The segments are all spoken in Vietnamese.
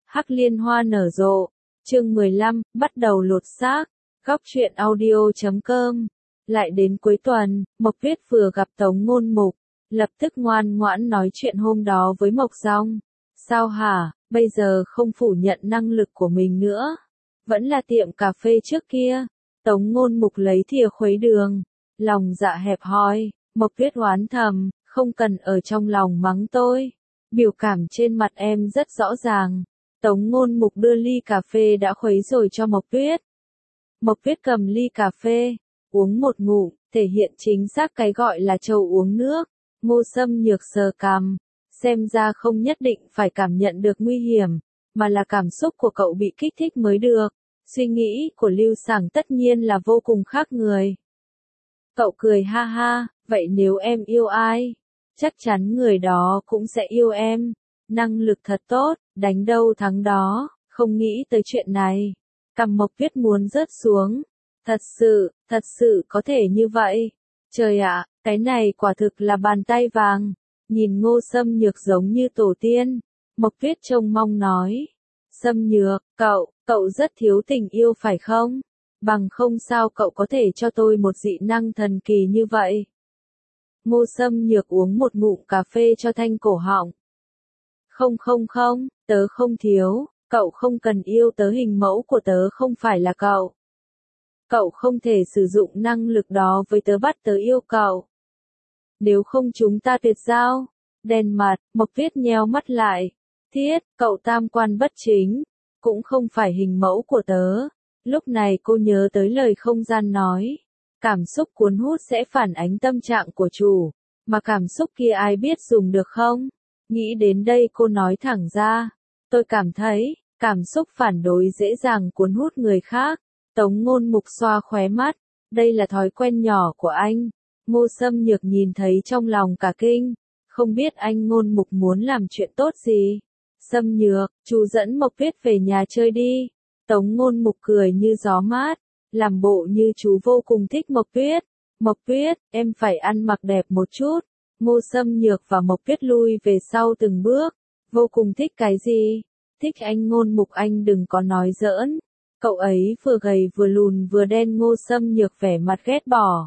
Hắc liên hoa nở rộ. Chương 15, bắt đầu lột xác. Góc truyện audio.com. Lại đến cuối tuần, Mộc Tuyết vừa gặp Tống Ngôn Mục, lập tức ngoan ngoãn nói chuyện hôm đó với Mộc Dong. Sao hả, bây giờ không phủ nhận năng lực của mình nữa. Vẫn là tiệm cà phê trước kia. Tống Ngôn Mục lấy thìa khuấy đường. Lòng dạ hẹp hòi, Mộc Tuyết oán thầm, không cần ở trong lòng mắng tôi. Biểu cảm trên mặt em rất rõ ràng. Tống Ngôn Mục đưa ly cà phê đã khuấy rồi cho Mộc Tuyết. Mộc Tuyết cầm ly cà phê, uống một ngụm, thể hiện chính xác cái gọi là trâu uống nước. Ngô Sâm Nhược sờ cằm, xem ra không nhất định phải cảm nhận được nguy hiểm, mà là cảm xúc của cậu bị kích thích mới được. Suy nghĩ của Lưu Sảng tất nhiên là vô cùng khác người. Cậu cười ha ha, vậy nếu em yêu ai, chắc chắn người đó cũng sẽ yêu em. Năng lực thật tốt, đánh đâu thắng đó, không nghĩ tới chuyện này. Cằm Mộc Tuyết muốn rớt xuống. Thật sự có thể như vậy. Trời ạ, cái này quả thực là bàn tay vàng. Nhìn Ngô Sâm Nhược giống như tổ tiên. Mộc Tuyết trông mong nói. Sâm Nhược, cậu rất thiếu tình yêu phải không? Bằng không sao cậu có thể cho tôi một dị năng thần kỳ như vậy? Ngô Sâm Nhược uống một ngụm cà phê cho thanh cổ họng. Không, tớ không thiếu, cậu không cần yêu tớ, hình mẫu của tớ không phải là cậu. Cậu không thể sử dụng năng lực đó với tớ, bắt tớ yêu cậu. Nếu không chúng ta tuyệt giao. Đen mặt, Mộc Tuyết nheo mắt lại. Thiết, cậu tam quan bất chính, cũng không phải hình mẫu của tớ. Lúc này cô nhớ tới lời không gian nói. Cảm xúc cuốn hút sẽ phản ánh tâm trạng của chủ, mà cảm xúc kia ai biết dùng được không? Nghĩ đến đây cô nói thẳng ra. Tôi cảm thấy, cảm xúc phản đối dễ dàng cuốn hút người khác. Tống Ngôn Mục xoa khóe mắt. Đây là thói quen nhỏ của anh. Ngô Sâm Nhược nhìn thấy trong lòng cả kinh. Không biết anh Ngôn Mục muốn làm chuyện tốt gì. Sâm Nhược, chú dẫn Mộc Tuyết về nhà chơi đi. Tống Ngôn Mục cười như gió mát. Làm bộ như chú vô cùng thích Mộc Tuyết. Mộc Tuyết, em phải ăn mặc đẹp một chút. Ngô Sâm Nhược và Mộc Tuyết lui về sau từng bước. Vô cùng thích cái gì? Thích anh Ngôn Mục, anh đừng có nói giỡn. Cậu ấy vừa gầy vừa lùn vừa đen. Ngô Sâm Nhược vẻ mặt ghét bỏ.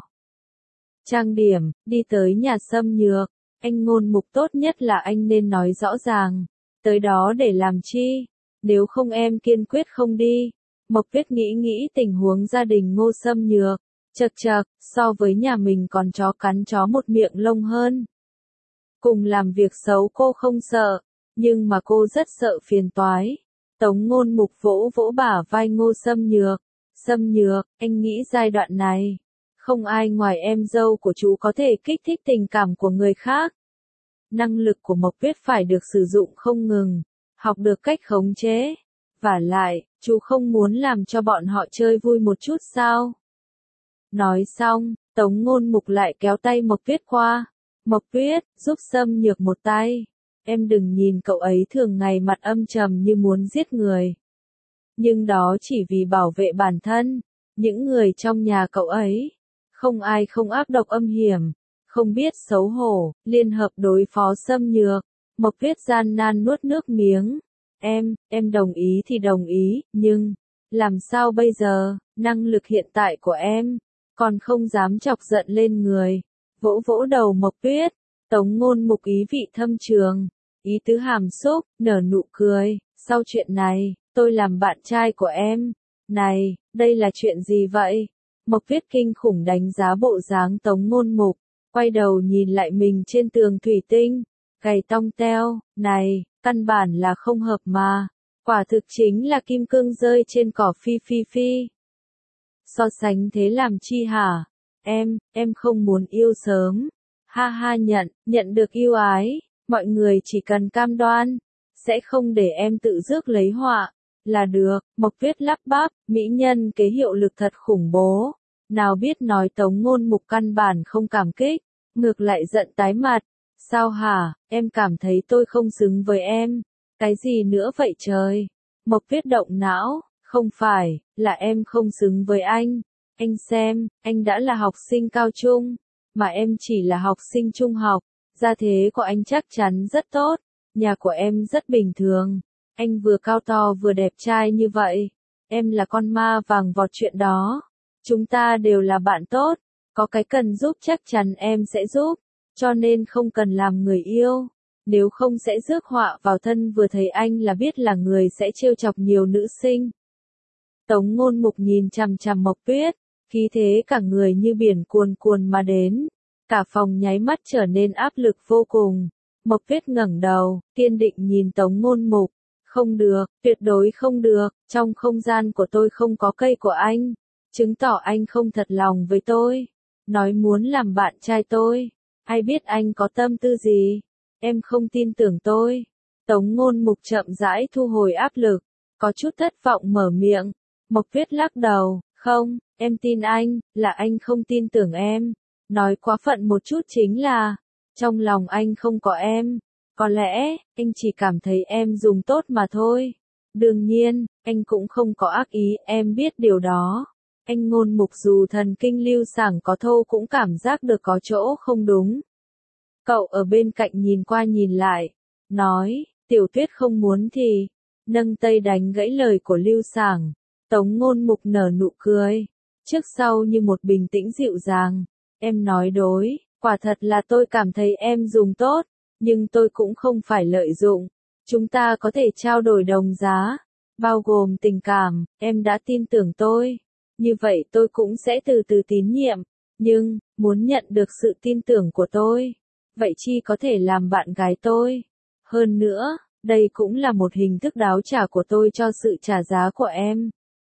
Trang điểm, đi tới nhà Sâm Nhược. Anh Ngôn Mục, tốt nhất là anh nên nói rõ ràng. Tới đó để làm chi? Nếu không em kiên quyết không đi. Mộc Tuyết nghĩ tình huống gia đình Ngô Sâm Nhược. Chật, so với nhà mình còn chó cắn chó một miệng lông hơn. Cùng làm việc xấu cô không sợ, nhưng mà cô rất sợ phiền toái. Tống Ngôn Mục vỗ bả vai Ngô Sâm Nhược. Sâm Nhược, anh nghĩ giai đoạn này, không ai ngoài em dâu của chú có thể kích thích tình cảm của người khác. Năng lực của Mộc Tuyết phải được sử dụng không ngừng, học được cách khống chế. Vả lại, chú không muốn làm cho bọn họ chơi vui một chút sao? Nói xong, Tống Ngôn Mục lại kéo tay Mộc Tuyết qua. Mộc Tuyết, giúp Sâm Nhược một tay. Em đừng nhìn cậu ấy thường ngày mặt âm trầm như muốn giết người. Nhưng đó chỉ vì bảo vệ bản thân. Những người trong nhà cậu ấy, không ai không ác độc âm hiểm, không biết xấu hổ, liên hợp đối phó Sâm Nhược. Mộc Tuyết gian nan nuốt nước miếng. Em đồng ý thì đồng ý, nhưng, làm sao bây giờ, năng lực hiện tại của em, còn không dám chọc giận lên người. Vỗ đầu Mộc Tuyết. Tống Ngôn Mục ý vị thâm trường, ý tứ hàm xúc, nở nụ cười. Sau chuyện này, tôi làm bạn trai của em. Này, đây là chuyện gì vậy? Mộc Tuyết kinh khủng đánh giá bộ dáng Tống Ngôn Mục, quay đầu nhìn lại mình trên tường thủy tinh, gầy tong teo. Này, căn bản là không hợp mà. Quả thực chính là kim cương rơi trên cỏ phi. So sánh thế làm chi hả? Em không muốn yêu sớm. Ha, nhận được yêu ái, mọi người chỉ cần cam đoan, sẽ không để em tự rước lấy họa, là được. Mộc Tuyết lắp bắp, mỹ nhân kế hiệu lực thật khủng bố. Nào biết nói Tống Ngôn Mục căn bản không cảm kích, ngược lại giận tái mặt. Sao hả, em cảm thấy tôi không xứng với em? Cái gì nữa vậy trời? Mộc Tuyết động não, không phải, là em không xứng với anh. Anh xem, anh đã là học sinh cao trung, mà em chỉ là học sinh trung học. Gia thế của anh chắc chắn rất tốt, nhà của em rất bình thường. Anh vừa cao to vừa đẹp trai như vậy. Em là con ma vàng vọt chuyện đó. Chúng ta đều là bạn tốt. Có cái cần giúp chắc chắn em sẽ giúp. Cho nên không cần làm người yêu. Nếu không sẽ rước họa vào thân, vừa thấy anh là biết là người sẽ trêu chọc nhiều nữ sinh. Tống Ngôn Mục nhìn chằm chằm Mộc Tuyết, khí thế cả người như biển cuồn cuồn mà đến. Cả phòng nháy mắt trở nên áp lực vô cùng. Mộc Tuyết ngẩng đầu, kiên định nhìn Tống Ngôn Mục. Không được, tuyệt đối không được, trong không gian của tôi không có cây của anh. Chứng tỏ anh không thật lòng với tôi. Nói muốn làm bạn trai tôi. Ai biết anh có tâm tư gì? Em không tin tưởng tôi. Tống Ngôn Mục chậm rãi thu hồi áp lực, có chút thất vọng mở miệng. Mộc Tuyết lắc đầu, không, em tin anh, là anh không tin tưởng em. Nói quá phận một chút chính là, trong lòng anh không có em. Có lẽ, anh chỉ cảm thấy em dùng tốt mà thôi. Đương nhiên, anh cũng không có ác ý, em biết điều đó. Anh Ngôn Mục dù thần kinh lưu sảng có thô cũng cảm giác được có chỗ không đúng. Cậu ở bên cạnh nhìn qua nhìn lại, nói, Tiểu Tuyết không muốn thì, nâng tay đánh gãy lời của lưu sảng. Tống Ngôn Mục nở nụ cười, trước sau như một bình tĩnh dịu dàng. Em nói đối, quả thật là tôi cảm thấy em dùng tốt, nhưng tôi cũng không phải lợi dụng. Chúng ta có thể trao đổi đồng giá, bao gồm tình cảm, em đã tin tưởng tôi. Như vậy tôi cũng sẽ từ từ tín nhiệm, nhưng, muốn nhận được sự tin tưởng của tôi, vậy chi có thể làm bạn gái tôi. Hơn nữa, đây cũng là một hình thức đáo trả của tôi cho sự trả giá của em.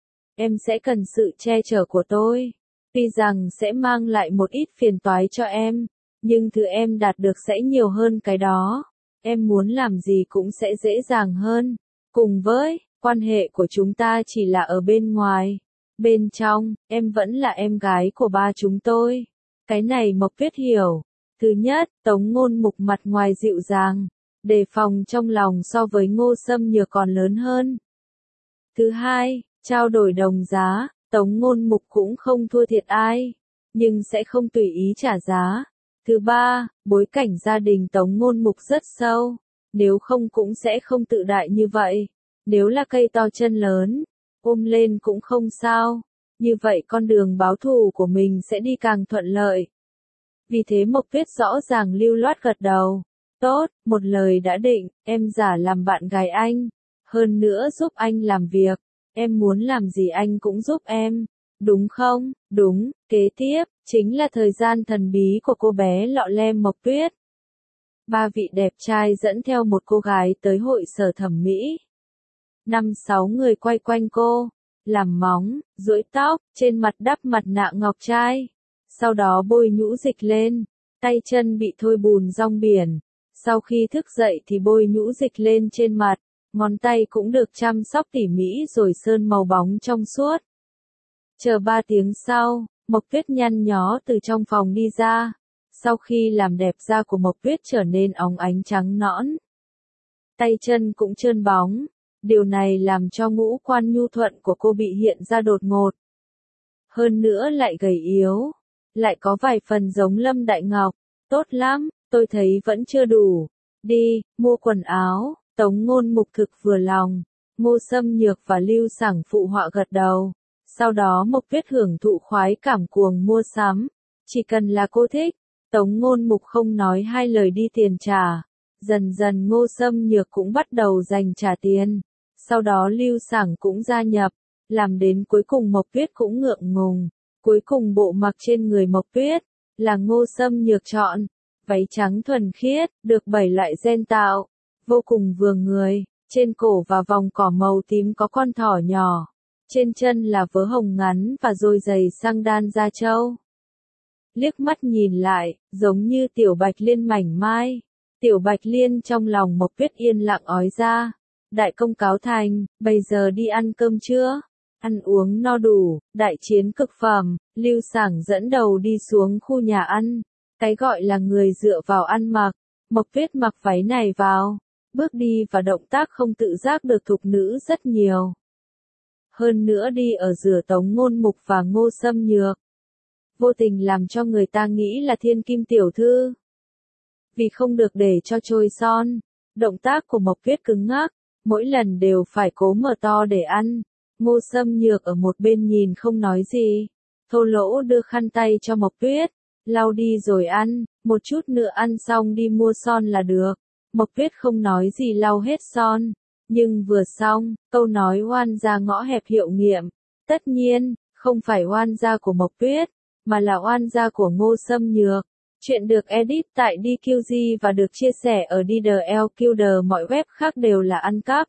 Em sẽ cần sự che chở của tôi. Tuy rằng sẽ mang lại một ít phiền toái cho em, nhưng thứ em đạt được sẽ nhiều hơn cái đó. Em muốn làm gì cũng sẽ dễ dàng hơn. Cùng với, quan hệ của chúng ta chỉ là ở bên ngoài. Bên trong, em vẫn là em gái của ba chúng tôi. Cái này Mộc Tuyết hiểu. Thứ nhất, Tống Ngôn Mục mặt ngoài dịu dàng, đề phòng trong lòng so với Ngô Sâm Nhược còn lớn hơn. Thứ hai, trao đổi đồng giá, Tống Ngôn Mục cũng không thua thiệt ai, nhưng sẽ không tùy ý trả giá. Thứ ba, bối cảnh gia đình Tống Ngôn Mục rất sâu, nếu không cũng sẽ không tự đại như vậy. Nếu là cây to chân lớn, ôm lên cũng không sao, như vậy con đường báo thù của mình sẽ đi càng thuận lợi. Vì thế Mộc Tuyết rõ ràng lưu loát gật đầu. Tốt, một lời đã định, em giả làm bạn gái anh. Hơn nữa giúp anh làm việc. Em muốn làm gì anh cũng giúp em. Đúng không? Đúng, kế tiếp, chính là thời gian thần bí của cô bé lọ lem Mộc Tuyết. Ba vị đẹp trai dẫn theo một cô gái tới hội sở thẩm mỹ. 5-6 người quay quanh cô, làm móng, duỗi tóc, trên mặt đắp mặt nạ ngọc trai. Sau đó bôi nhũ dịch lên, tay chân bị thôi bùn rong biển. Sau khi thức dậy thì bôi nhũ dịch lên trên mặt, ngón tay cũng được chăm sóc tỉ mỉ rồi sơn màu bóng trong suốt. Chờ 3 tiếng sau, Mộc Tuyết nhăn nhó từ trong phòng đi ra. Sau khi làm đẹp da của Mộc Tuyết trở nên óng ánh trắng nõn, tay chân cũng trơn bóng. Điều này làm cho ngũ quan nhu thuận của cô bị hiện ra đột ngột. Hơn nữa lại gầy yếu, lại có vài phần giống Lâm Đại Ngọc. Tốt lắm, tôi thấy vẫn chưa đủ. Đi, mua quần áo. Tống Ngôn Mục thực vừa lòng. Ngô Sâm Nhược và Lưu Sảng phụ họa gật đầu. Sau đó Mộc Tuyết hưởng thụ khoái cảm cuồng mua sắm. Chỉ cần là cô thích. Tống Ngôn Mục không nói hai lời đi tiền trả. Dần dần Ngô Sâm Nhược cũng bắt đầu dành trả tiền. Sau đó Lưu Sảng cũng gia nhập. Làm đến cuối cùng Mộc Tuyết cũng ngượng ngùng. Cuối cùng bộ mặc trên người Mộc Tuyết là Ngô Sâm Nhược chọn. Váy trắng thuần khiết, được 7 loại gen tạo. Vô cùng vừa người. Trên cổ và vòng cỏ màu tím có con thỏ nhỏ. Trên chân là vớ hồng ngắn và đôi giày xăng đan da trâu. Liếc mắt nhìn lại, giống như Tiểu Bạch Liên mảnh mai. Tiểu Bạch Liên trong lòng Mộc Tuyết yên lặng ói ra. Đại công cáo thành, bây giờ đi ăn cơm chưa? Ăn uống no đủ, đại chiến cực phẩm. Lưu Sảng dẫn đầu đi xuống khu nhà ăn. Cái gọi là người dựa vào ăn mặc. Mộc Tuyết mặc váy này vào. Bước đi và động tác không tự giác được thục nữ rất nhiều. Hơn nữa đi ở giữa Tống Ngôn Mục và Ngô Sâm Nhược. Vô tình làm cho người ta nghĩ là thiên kim tiểu thư. Vì không được để cho trôi son, động tác của Mộc Tuyết cứng ngắc. mỗi lần đều phải cố mở to để ăn. Ngô Xâm Nhược ở một bên nhìn không nói gì. Thô Lỗ đưa khăn tay cho Mộc Tuyết, lau đi rồi ăn, một chút nữa ăn xong đi mua son là được. Mộc Tuyết không nói gì lau hết son, nhưng vừa xong, câu nói oan gia ngõ hẹp hiệu nghiệm. Tất nhiên, không phải oan gia của Mộc Tuyết, mà là oan gia của Ngô Xâm Nhược. Chuyện được edit tại DQG và được chia sẻ ở DDLQD, mọi web khác đều là ăn cắp.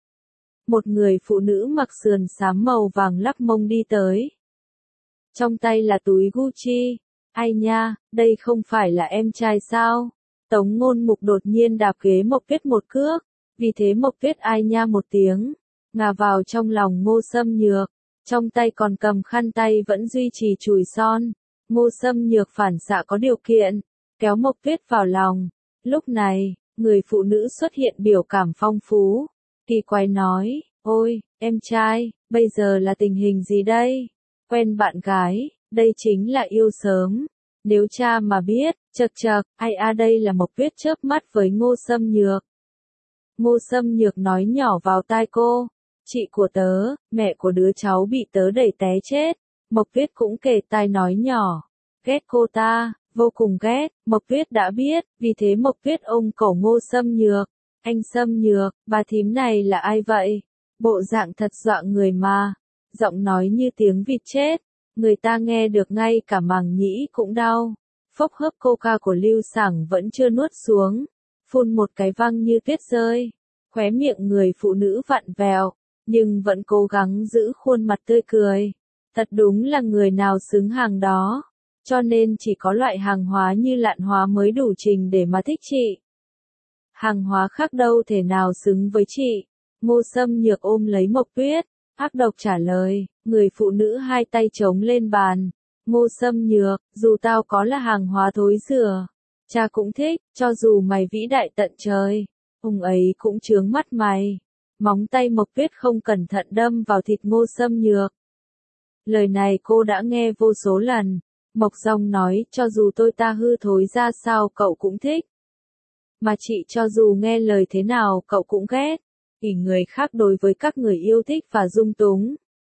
Một người phụ nữ mặc sườn xám màu vàng lắc mông đi tới. Trong tay là túi Gucci. Ai nha, đây không phải là em trai sao? Tống Ngôn Mục đột nhiên đạp ghế Mộc Tuyết một cước. Vì thế Mộc Tuyết ai nha một tiếng, ngả vào trong lòng Ngô Xâm Nhược. Trong tay còn cầm khăn tay vẫn duy trì chùi son. Ngô Xâm Nhược phản xạ có điều kiện, kéo Mộc Tuyết vào lòng. Lúc này, người phụ nữ xuất hiện biểu cảm phong phú. Kỳ quái nói, ôi, em trai, bây giờ là tình hình gì đây? Quen bạn gái, đây chính là yêu sớm. Nếu cha mà biết, chậc chậc, ai đây là Mộc Tuyết chớp mắt với Ngô Xâm Nhược. Ngô Xâm Nhược nói nhỏ vào tai cô, chị của tớ, mẹ của đứa cháu bị tớ đẩy té chết. Mộc Tuyết cũng kề tai nói nhỏ, ghét cô ta, vô cùng ghét. Mộc Tuyết đã biết, vì thế Mộc Tuyết ôm cổ Ngô Xâm Nhược. Anh Xâm Nhược, bà thím này là ai vậy? Bộ dạng thật dọa người mà. Giọng nói như tiếng vịt chết, người ta nghe được ngay cả màng nhĩ cũng đau. Phốc hớp coca của Lưu Sảng vẫn chưa nuốt xuống, phun một cái văng như tuyết rơi. Khóe miệng người phụ nữ vặn vẹo, nhưng vẫn cố gắng giữ khuôn mặt tươi cười. Thật đúng là người nào xứng hàng đó, cho nên chỉ có loại hàng hóa như lạn hóa mới đủ trình để mà thích chị. Hàng hóa khác đâu thể nào xứng với chị. Ngô Xâm Nhược ôm lấy Mộc Tuyết, ác độc trả lời. Người phụ nữ hai tay chống lên bàn. Ngô Xâm Nhược, dù tao có là hàng hóa thối rữa, cha cũng thích, cho dù mày vĩ đại tận trời, ông ấy cũng chướng mắt mày. Móng tay Mộc Tuyết không cẩn thận đâm vào thịt Ngô Xâm Nhược. Lời này cô đã nghe vô số lần. Mộc Dòng nói, cho dù tôi ta hư thối ra sao cậu cũng thích. Mà chị cho dù nghe lời thế nào cậu cũng ghét. Ỷ người khác đối với các người yêu thích và dung túng.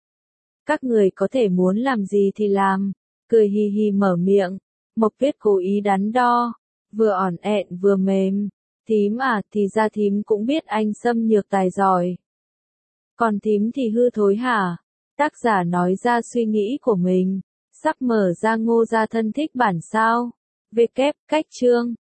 Các người có thể muốn làm gì thì làm. Cười hì hì mở miệng. Mộc Tuyết cố ý đắn đo. Vừa ỏn ẹn vừa mềm. Thím à, thì ra thím cũng biết anh Xâm Nhược tài giỏi. Còn thím thì hư thối hả? Tác giả nói ra suy nghĩ của mình. Sắp mở ra Ngô gia thân thích bản sao. Cách chương